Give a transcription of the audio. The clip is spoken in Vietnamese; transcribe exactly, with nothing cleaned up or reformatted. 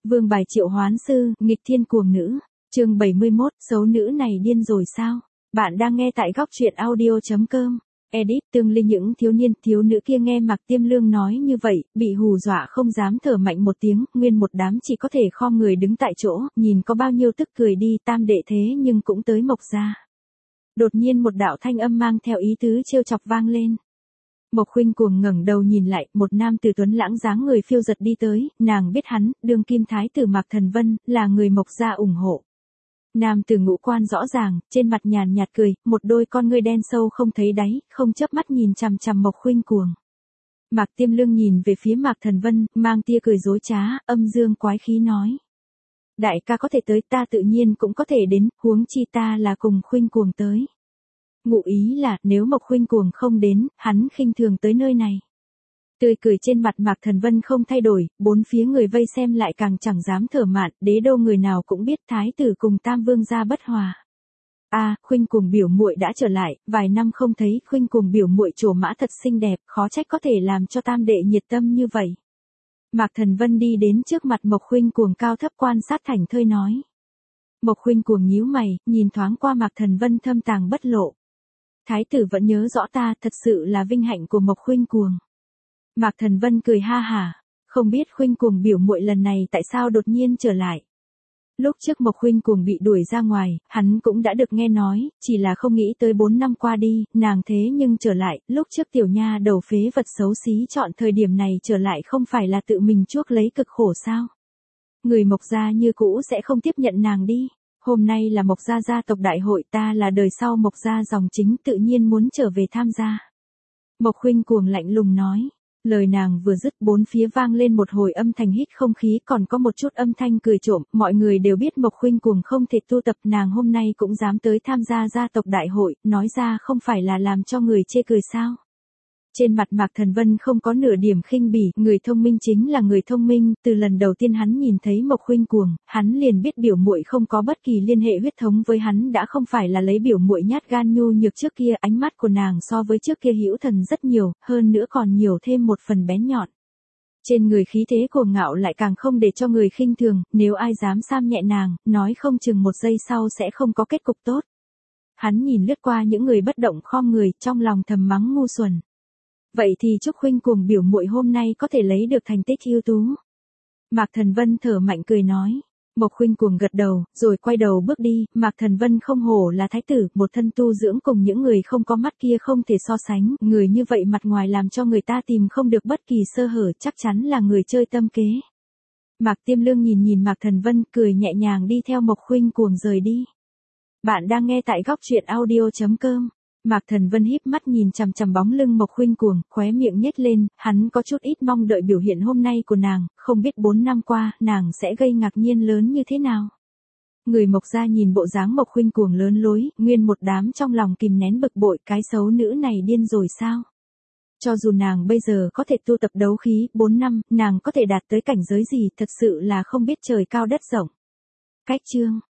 Vương bài triệu hoán sư, nghịch thiên cuồng nữ. Chương bảy mươi mốt, xấu nữ này điên rồi sao? Bạn đang nghe tại góc truyện audio chấm com. Edit, tương linh những thiếu niên, thiếu nữ kia nghe Mạc Tiêm Lương nói như vậy, bị hù dọa không dám thở mạnh một tiếng, nguyên một đám chỉ có thể khom người đứng tại chỗ, nhìn có bao nhiêu tức cười đi, tam đệ thế nhưng cũng tới Mộc gia. Đột nhiên một đạo thanh âm mang theo ý tứ trêu chọc vang lên. Mộc Khuynh Cuồng ngẩng đầu nhìn lại, một nam tử tuấn lãng dáng người phiêu giật đi tới, nàng biết hắn, đương kim thái tử Mạc Thần Vân, là người Mộc gia ủng hộ. Nam tử ngũ quan rõ ràng, trên mặt nhàn nhạt cười, một đôi con ngươi đen sâu không thấy đáy, không chớp mắt nhìn chằm chằm Mộc Khuynh Cuồng. Mạc Tiêm Lương nhìn về phía Mạc Thần Vân, mang tia cười dối trá, âm dương quái khí nói: đại ca có thể tới, ta tự nhiên cũng có thể đến, huống chi ta là cùng Khuynh Cuồng tới. Ngụ ý là, nếu Mộc Khuynh Cuồng không đến, hắn khinh thường tới nơi này. Tươi cười trên mặt Mạc Thần Vân không thay đổi, bốn phía người vây xem lại càng chẳng dám thở mạn, đế đô người nào cũng biết thái tử cùng tam vương gia bất hòa. A, à, Khuynh Cuồng biểu muội đã trở lại, vài năm không thấy, Khuynh Cuồng biểu muội trổ mã thật xinh đẹp, khó trách có thể làm cho tam đệ nhiệt tâm như vậy. Mạc Thần Vân đi đến trước mặt Mộc Khuynh Cuồng cao thấp quan sát thảnh thơi nói. Mộc Khuynh Cuồng nhíu mày, nhìn thoáng qua Mạc Thần Vân thâm tàng bất lộ. Thái tử vẫn nhớ rõ ta, thật sự là vinh hạnh của Mộc Khuynh Cuồng. Mạc Thần Vân cười ha hả, không biết Khuynh Cuồng biểu muội lần này tại sao đột nhiên trở lại. Lúc trước Mộc Khuynh Cuồng bị đuổi ra ngoài, hắn cũng đã được nghe nói, chỉ là không nghĩ tới bốn năm qua đi, nàng thế nhưng trở lại, lúc trước tiểu nha đầu phế vật xấu xí chọn thời điểm này trở lại không phải là tự mình chuốc lấy cực khổ sao. Người Mộc gia như cũ sẽ không tiếp nhận nàng đi. Hôm nay là Mộc gia gia tộc đại hội, ta là đời sau Mộc gia dòng chính tự nhiên muốn trở về tham gia. Mộc Khuynh Cuồng lạnh lùng nói. Lời nàng vừa dứt, bốn phía vang lên một hồi âm thanh hít không khí, còn có một chút âm thanh cười trộm, mọi người đều biết Mộc Khuynh Cuồng không thể tu tập, nàng hôm nay cũng dám tới tham gia gia tộc đại hội, nói ra không phải là làm cho người chê cười sao. Trên mặt Mạc Thần Vân không có nửa điểm khinh bỉ, người thông minh chính là người thông minh, từ lần đầu tiên hắn nhìn thấy Mộc Khuynh Cuồng, hắn liền biết biểu muội không có bất kỳ liên hệ huyết thống với hắn, đã không phải là lấy biểu muội nhát gan nhu nhược trước kia, ánh mắt của nàng so với trước kia hữu thần rất nhiều, hơn nữa còn nhiều thêm một phần bén nhọn. Trên người khí thế cuồng ngạo lại càng không để cho người khinh thường, nếu ai dám sam nhẹ nàng, nói không chừng một giây sau sẽ không có kết cục tốt. Hắn nhìn lướt qua những người bất động khom người, trong lòng thầm mắng ngu xuẩn. Vậy thì chúc Khuynh Cuồng biểu muội hôm nay có thể lấy được thành tích ưu tú. Mạc Thần Vân thở mạnh cười nói. Mộc Khuynh Cuồng gật đầu, rồi quay đầu bước đi, Mạc Thần Vân không hổ là thái tử, một thân tu dưỡng cùng những người không có mắt kia không thể so sánh, người như vậy mặt ngoài làm cho người ta tìm không được bất kỳ sơ hở, chắc chắn là người chơi tâm kế. Mạc Tiêm Lương nhìn nhìn Mạc Thần Vân, cười nhẹ nhàng đi theo Mộc Khuynh Cuồng rời đi. Bạn đang nghe tại góc truyện audio chấm com. Mạc Thần Vân híp mắt nhìn chằm chằm bóng lưng Mộc Khuynh Cuồng, khóe miệng nhếch lên, hắn có chút ít mong đợi biểu hiện hôm nay của nàng, không biết bốn năm qua, nàng sẽ gây ngạc nhiên lớn như thế nào. Người Mộc gia nhìn bộ dáng Mộc Khuynh Cuồng lớn lối, nguyên một đám trong lòng kìm nén bực bội, cái xấu nữ này điên rồi sao? Cho dù nàng bây giờ có thể tu tập đấu khí, bốn năm, nàng có thể đạt tới cảnh giới gì, thật sự là không biết trời cao đất rộng. Cách chương